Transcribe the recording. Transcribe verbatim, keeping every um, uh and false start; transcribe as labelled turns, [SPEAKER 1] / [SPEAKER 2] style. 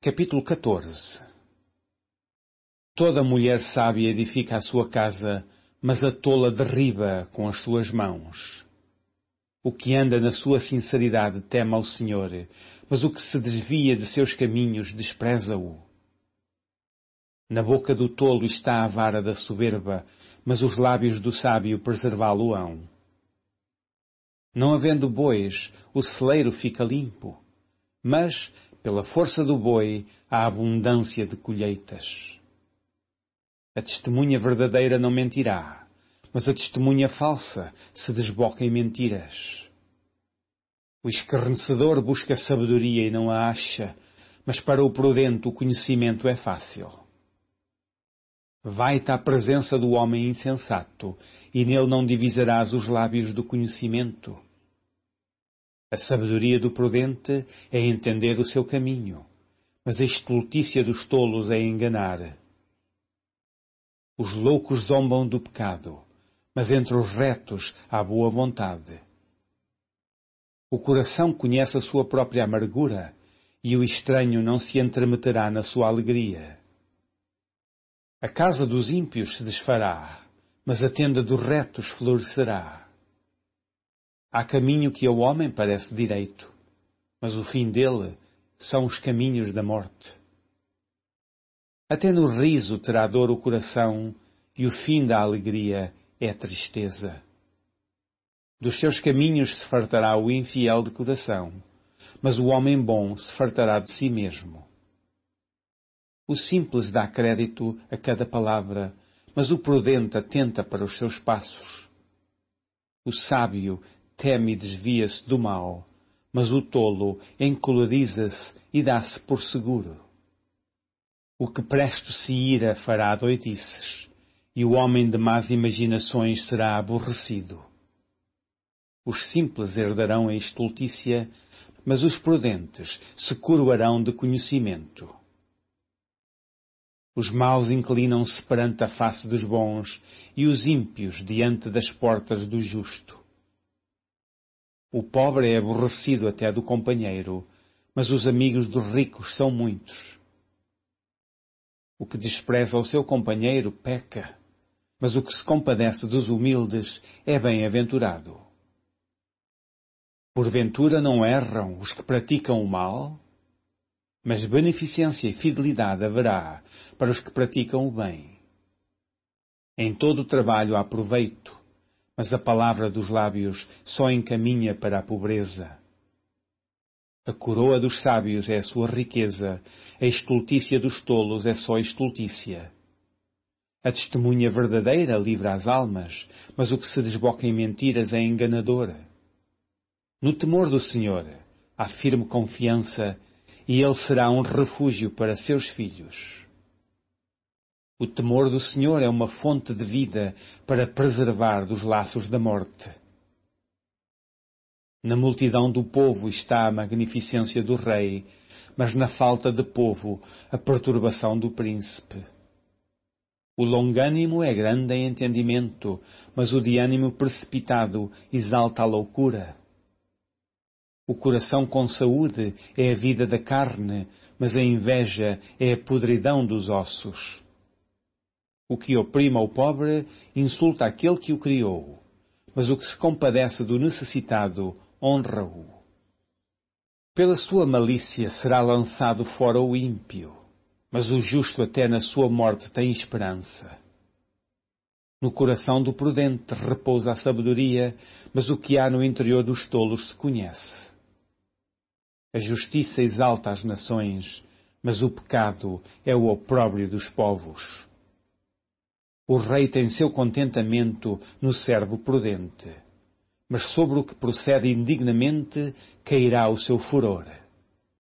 [SPEAKER 1] Capítulo catorze. Toda mulher sábia edifica a sua casa, mas a tola derriba com as suas mãos. O que anda na sua sinceridade teme ao Senhor, mas o que se desvia de seus caminhos despreza-o. Na boca do tolo está a vara da soberba, mas os lábios do sábio preservá-lo-ão. Não havendo bois, o celeiro fica limpo, mas, pela força do boi, há abundância de colheitas. A testemunha verdadeira não mentirá, mas a testemunha falsa se desboca em mentiras. O escarnecedor busca sabedoria e não a acha, mas para o prudente o conhecimento é fácil. Vai-te à presença do homem insensato, e nele não divisarás os lábios do conhecimento. A sabedoria do prudente é entender o seu caminho, mas a estultícia dos tolos é enganar. Os loucos zombam do pecado, mas entre os retos há boa vontade. O coração conhece a sua própria amargura, e o estranho não se entremeterá na sua alegria. A casa dos ímpios se desfará, mas a tenda dos retos florescerá. Há caminho que ao homem parece direito, mas o fim dele são os caminhos da morte. Até no riso terá dor o coração, e o fim da alegria é tristeza. Dos seus caminhos se fartará o infiel de coração, mas o homem bom se fartará de si mesmo. O simples dá crédito a cada palavra, mas o prudente atenta para os seus passos. O sábio teme e desvia-se do mal, mas o tolo encoleriza-se e dá-se por seguro. O que presto se ira fará doidices, e o homem de más imaginações será aborrecido. Os simples herdarão a estultícia, mas os prudentes se coroarão de conhecimento. Os maus inclinam-se perante a face dos bons, e os ímpios diante das portas do justo. O pobre é aborrecido até do companheiro, mas os amigos dos ricos são muitos. O que despreza o seu companheiro peca, mas o que se compadece dos humildes é bem-aventurado. Porventura não erram os que praticam o mal? Mas beneficência e fidelidade haverá para os que praticam o bem. Em todo o trabalho há proveito, mas a palavra dos lábios só encaminha para a pobreza. A coroa dos sábios é a sua riqueza, a estultícia dos tolos é só estultícia. A testemunha verdadeira livra as almas, mas o que se desboca em mentiras é enganador. No temor do Senhor há firme confiança, e ele será um refúgio para seus filhos. O temor do Senhor é uma fonte de vida para preservar dos laços da morte. Na multidão do povo está a magnificência do rei, mas na falta de povo a perturbação do príncipe. O longânimo é grande em entendimento, mas o de ânimo precipitado exalta a loucura. O coração com saúde é a vida da carne, mas a inveja é a podridão dos ossos. O que oprima o pobre insulta aquele que o criou, mas o que se compadece do necessitado honra-o. Pela sua malícia será lançado fora o ímpio, mas o justo até na sua morte tem esperança. No coração do prudente repousa a sabedoria, mas o que há no interior dos tolos se conhece. A justiça exalta as nações, mas o pecado é o opróbrio dos povos. O rei tem seu contentamento no servo prudente, mas sobre o que procede indignamente cairá o seu furor.